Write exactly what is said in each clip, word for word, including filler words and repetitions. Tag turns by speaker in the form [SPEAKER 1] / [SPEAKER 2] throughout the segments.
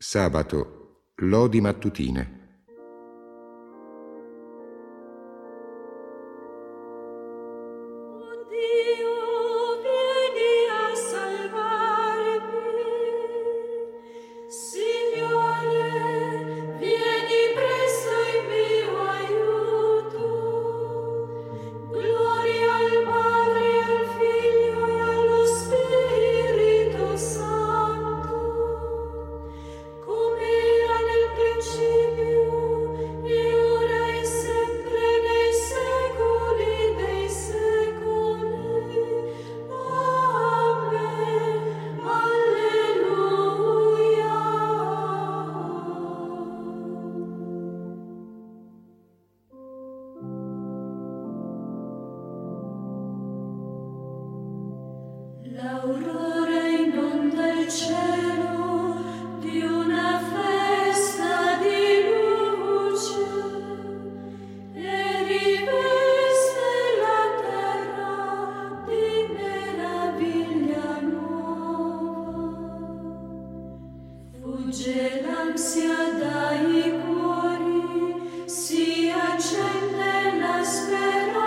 [SPEAKER 1] Sabato, lodi mattutine.
[SPEAKER 2] L'aurora inonda il cielo di una festa di luce e riveste la terra di meraviglia nuova. Fugge l'ansia dai cuori, si accende la speranza.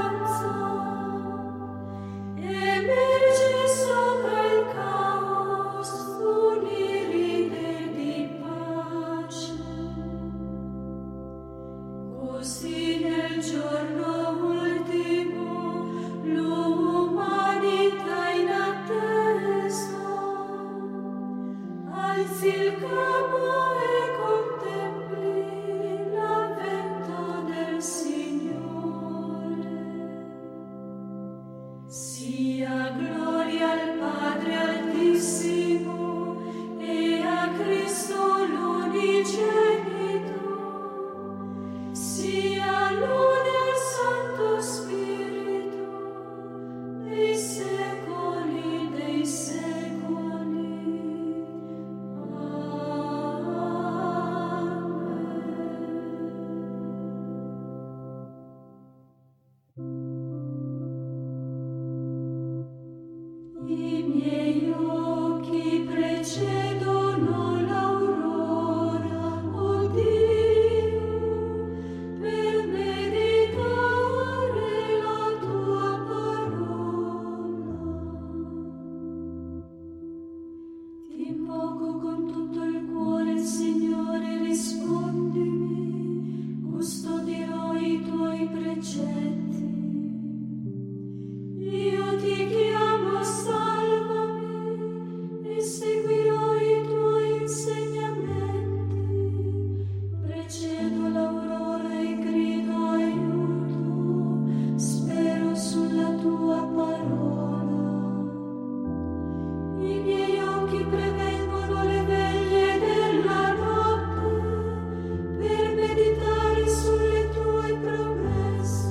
[SPEAKER 2] Emerge sopra il caos un'iride di pace. Così nel giorno ultimo l'umanità in attesa alzi il capo e contempli l'avvento del Signore. Sia gloria al Padre Altissimo e a Cristo l'unigenito, sia lode al Santo Spirito nei secoli dei secoli. Amen. I miei occhi precedono l'aurora, o Dio, per meditare la tua parola. Ti invoco con tutto il cuore, Signore, rispondimi, custodirò i tuoi precetti. Io ti chiamo, salvami, e seguirò i tuoi insegnamenti. Precedo l'aurora e grido aiuto, spero sulla tua parola. I miei occhi prevengono le veglie della notte, per meditare sulle tue promesse.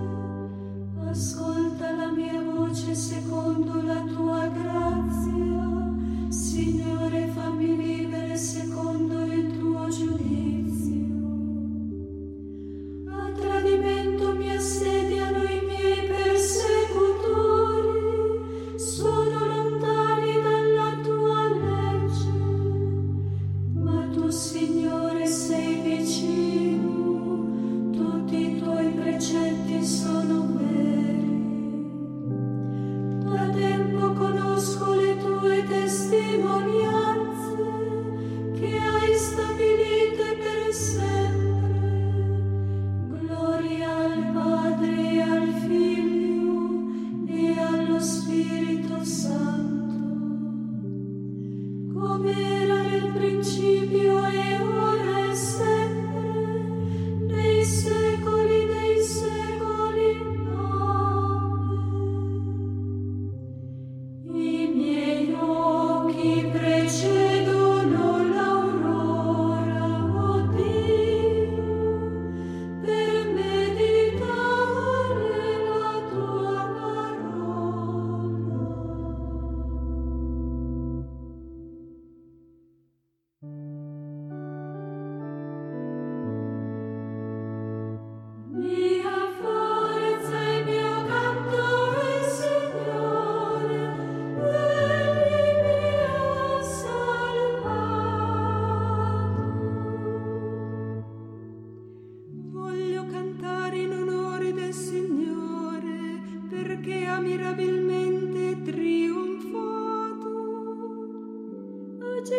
[SPEAKER 2] Ascolta la mia voce secondo la tua grazia, Signore, fammi vivere secondo il tuo giudizio. A tradimento mi assediano i miei persecutori, sono lontani dalla tua legge, ma tu, Signore, sei vicino, tutti i tuoi precetti sono veri. Da tempo conosco le tue testimonianze, che hai stabilite per sempre. Gloria al Padre e al Figlio e allo Spirito Santo, come era nel principio e ora e sempre, nei secoli dei secoli. Amen. I miei occhi precedono l'aurora, o Dio, per meditare la tua parola.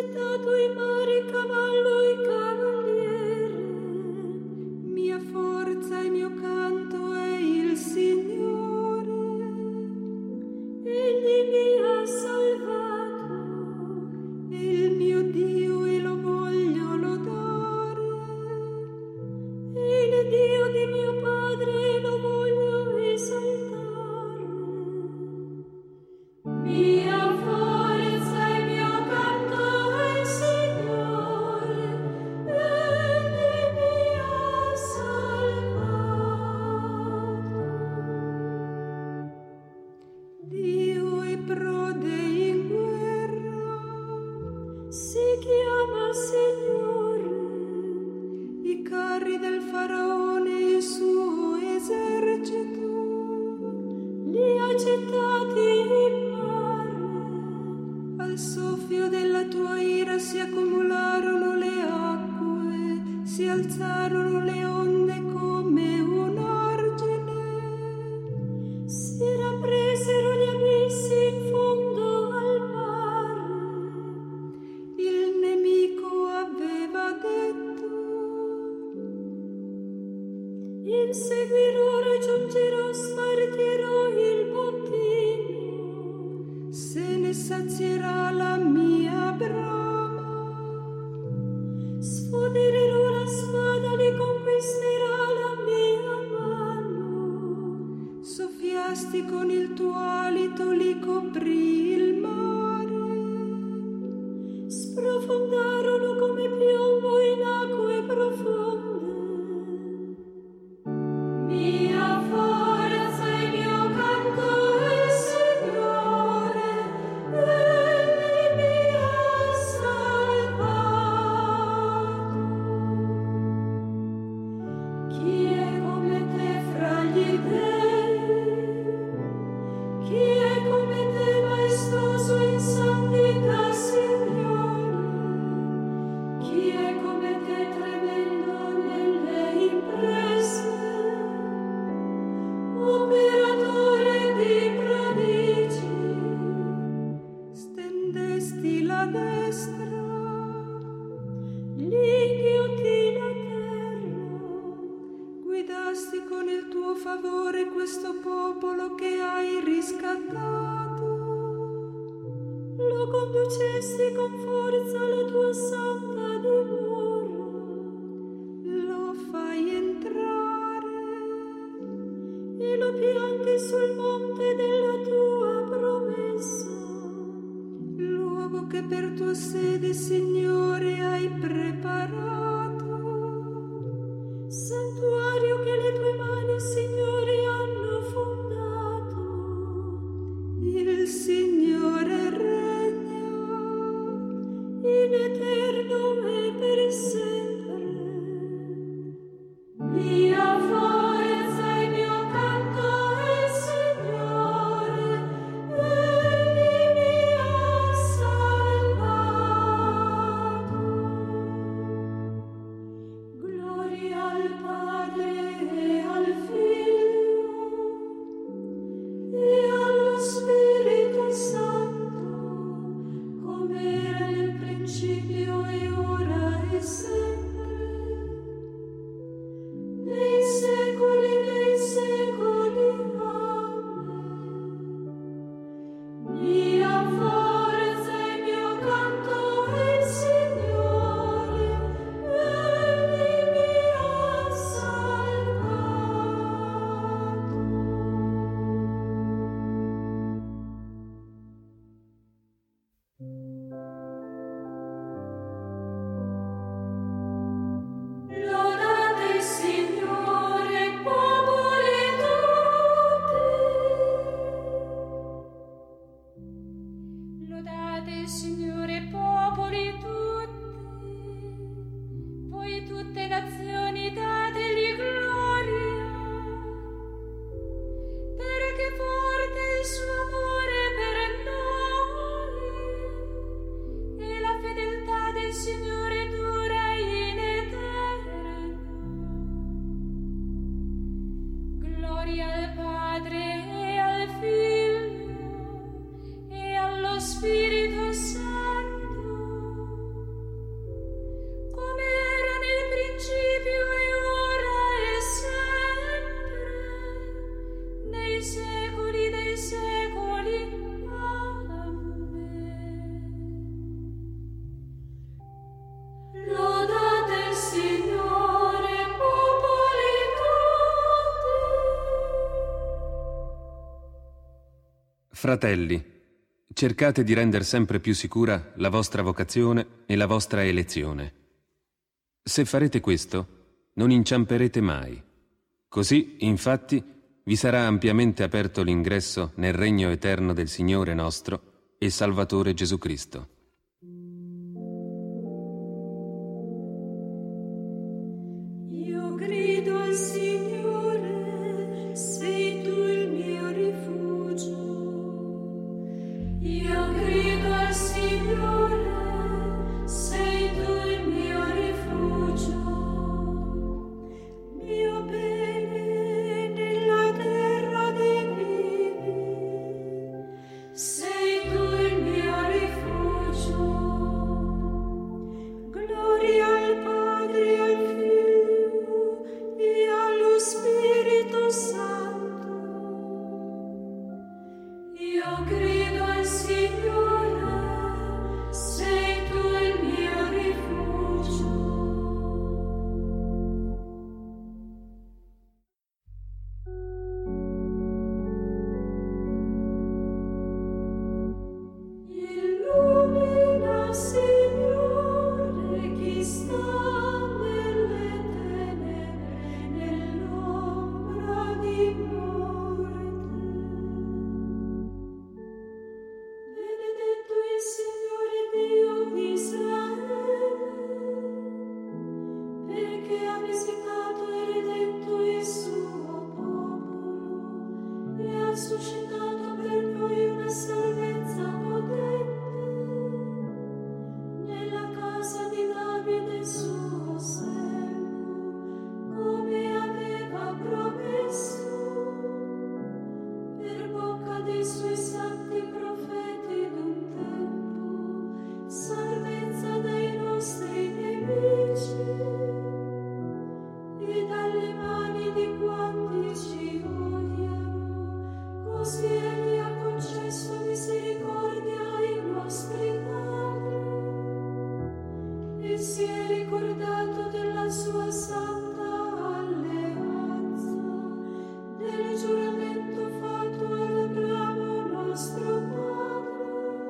[SPEAKER 2] gettato i mari, cavallo e cavaliere, mia forza e mio canto è il Signore. Egli mi ha salvato, è il mio Dio e lo voglio lodare. È il Dio di mio Padre e lo voglio esaltare. Mia forza e mio canto è il Signore, Egli mi ha salvato. Dio è prode in guerra, si chiama Signore, i carri del faraone e il suo esercito li ha gettati in mare. Al soffio della tua ira si accumularono le acque, si alzarono le onde come un argine, si rappresero gli abissi in fondo al mare. Il nemico aveva detto: inseguirò, raggiungerò, spartirò il bottino, se ne sazierà la mia brama. Sfodererò la spada, li conquisterà la mia mano. Soffiasti con il tuo alito, li coprì il mare. Sprofondarono come piombo in acque profonde. Mia forza e mio canto è il Signore, Egli mi ha salvato. Chi è come te fra gli dei? Chi è come te maestoso in santità, Signore? Chi è come te tremendo nelle imprese? Operatore di prodigi, stendesti la destra, l'inghioti la terra, guidasti con il tuo favore questo popolo che hai riscattato, lo conducesti con forza alla tua santa dimora, lo fai entrare e lo pianti sul monte della tua promessa, luogo che per tua sede, Signore, hai preparato, santuario che le tue mani, Signore, hanno fondato. Il Signore regna in eterno e per sempre. Mia forza e mio canto è il Signore, Egli mi ha salvato. Gloria al Padre e al Figlio e allo Spirito Santo, come era nel principio e ora e sempre.
[SPEAKER 1] Fratelli, cercate di rendere sempre più sicura la vostra vocazione e la vostra elezione. Se farete questo, non inciamperete mai. Così, infatti, vi sarà ampiamente aperto l'ingresso nel regno eterno del Signore nostro e Salvatore Gesù Cristo.
[SPEAKER 2] Io grido al Signore, sei tu il mio rifugio. Io grido al Signore, sei tu il mio rifugio. Mio bene nella terra dei vivi, sei tu il mio rifugio. Gloria al Padre, al Figlio e allo Spirito Santo. Io grido al Signore, sei tu il mio rifugio. Illumina, Signore, chi sta nelle tenebre, nell'ombra di morte. Benedetto il Signore Dio di Israele, perché ha visitato e redento il suo popolo e ha suscitato per noi una salvezza potente nella casa di Davide suo servo, come aveva promesso per bocca dei suoi santi profeti d'un tempo, salvezza dai nostri nemici e dalle mani di quanti ci odiano. Così egli ha concesso misericordia ai nostri padri e si è ricordato della sua santa alleanza, del giuramento fatto ad Abramo nostro padre,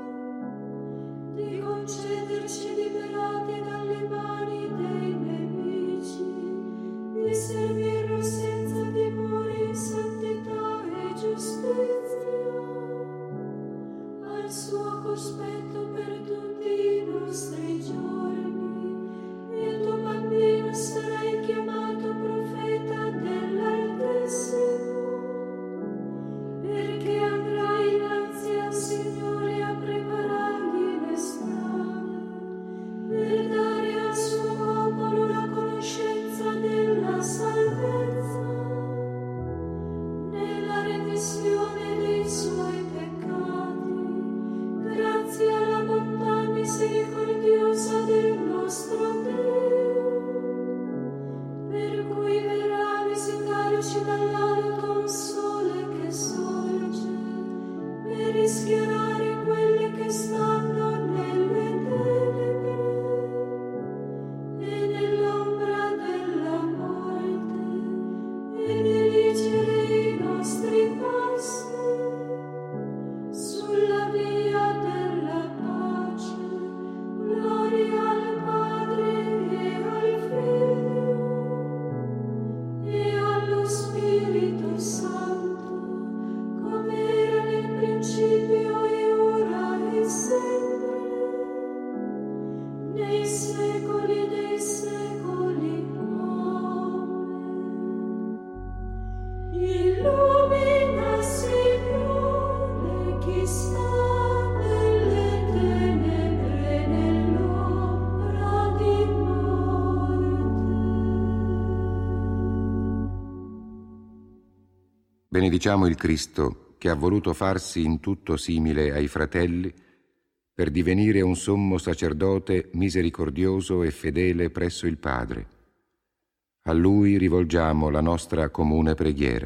[SPEAKER 2] di concederci liberati dalle mani dei nemici, di servirlo senza timore in santità e giustizia, al suo cospetto per tutti i nostri giorni. Il tuo bambino sarai chiamato profeta dell'Altissimo, perché andrà innanzi al Signore a preparargli le strade, per dare al suo popolo la conoscenza della salvezza, nella remissione dei suoi peccati, grazie alla bontà misericordiosa del nostro Dio, per cui verrà a visitarci dall'alto un sole che sorge, per rischiarare quelle che stanno nelle tenebre e nell'ombra della morte, e dirigere i nostri passi sulla via della pace. Gloria al Padre e al Figlio e allo Spirito Santo, come era nel principio e ora e sempre, nei secoli dei secoli. Amen. Illumina, Signore, chi sta nelle tenebre, nell'ombra di morte.
[SPEAKER 3] Benediciamo il Cristo che ha voluto farsi in tutto simile ai fratelli per divenire un sommo sacerdote misericordioso e fedele presso il Padre. A Lui rivolgiamo la nostra comune preghiera.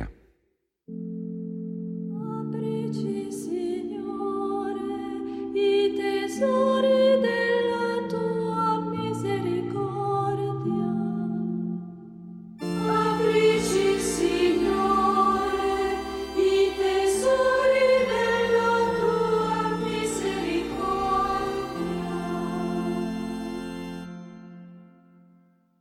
[SPEAKER 2] Aprici, Signore, i tesori della tua misericordia. Aprici, Signore, i tesori della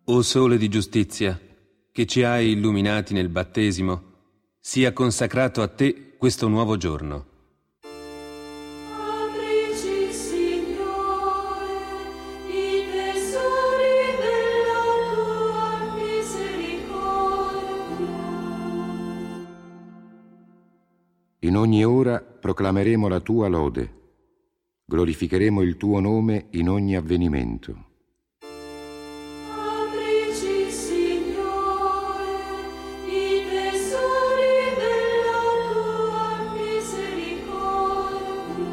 [SPEAKER 1] O Sole di giustizia, che ci hai illuminati nel battesimo, sia consacrato a te questo nuovo giorno.
[SPEAKER 2] Aprici, Signore, i tesori della tua misericordia.
[SPEAKER 3] In ogni ora proclameremo la tua lode, glorificheremo il tuo nome in ogni avvenimento.
[SPEAKER 2] Aprici, Signore, i tesori della tua misericordia.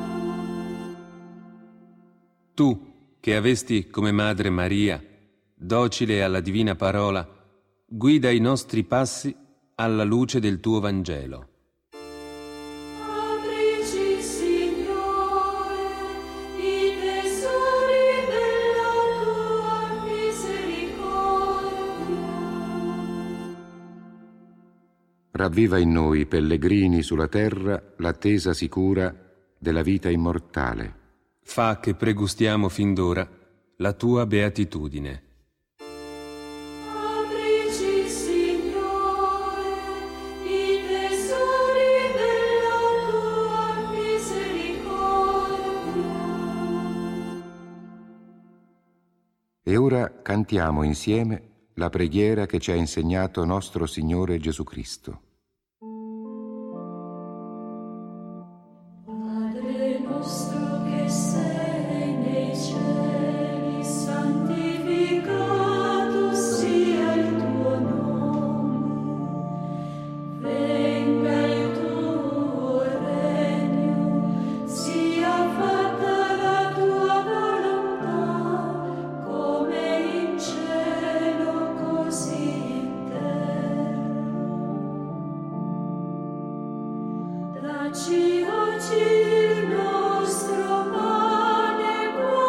[SPEAKER 1] Tu, che avesti come madre Maria, docile alla divina parola, guida i nostri passi alla luce del tuo Vangelo.
[SPEAKER 2] Aprici, Signore, i tesori della tua misericordia.
[SPEAKER 3] Ravviva in noi, pellegrini sulla terra, l'attesa sicura della vita immortale.
[SPEAKER 1] Fa che pregustiamo fin d'ora la tua beatitudine.
[SPEAKER 2] Aprici, Signore, i tesori della tua misericordia.
[SPEAKER 3] E ora cantiamo insieme la preghiera che ci ha insegnato nostro Signore Gesù Cristo.
[SPEAKER 2] Padre nostro che sei nei cieli, santificato sia il tuo nome. Venga il tuo regno, sia fatta la tua volontà, come in cielo così in terra. Dacci oggi il nostro pane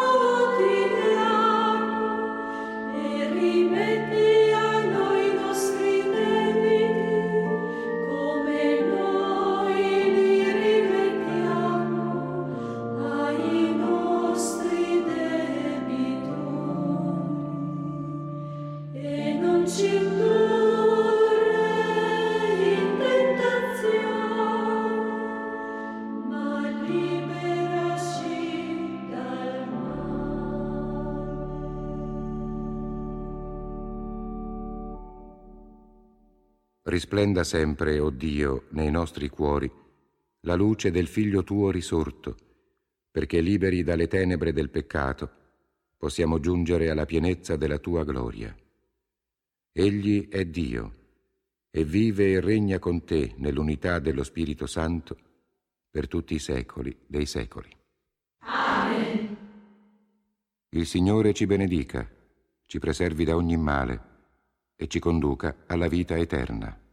[SPEAKER 2] quotidiano e rimetti a noi i nostri debiti, come noi li rimettiamo ai nostri debitori. E non ci indurre in tentazione, ma liberaci dal male.
[SPEAKER 3] Risplenda sempre, o Dio, nei nostri cuori, la luce del Figlio tuo risorto, perché liberi dalle tenebre del peccato, possiamo giungere alla pienezza della tua gloria. Egli è Dio, e vive e regna con te nell'unità dello Spirito Santo per tutti i secoli dei secoli.
[SPEAKER 2] Amen.
[SPEAKER 3] Il Signore ci benedica, ci preservi da ogni male e ci conduca alla vita eterna.